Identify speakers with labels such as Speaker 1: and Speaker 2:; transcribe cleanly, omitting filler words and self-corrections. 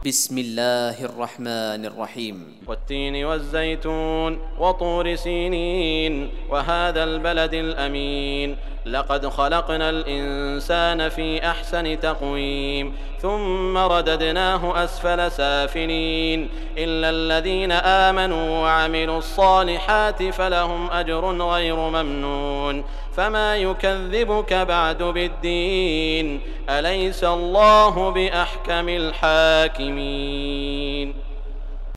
Speaker 1: بسم الله الرحمن الرحيم.
Speaker 2: والتين والزيتون وطور سينين وهذا البلد الأمين لقد خلقنا الإنسان في أحسن تقويم ثم رددناه أسفل سافلين إلا الذين آمنوا وعملوا الصالحات فلهم أجر غير ممنون فما يكذبك بعد بالدين أليس الله بأحكم الحاكمين.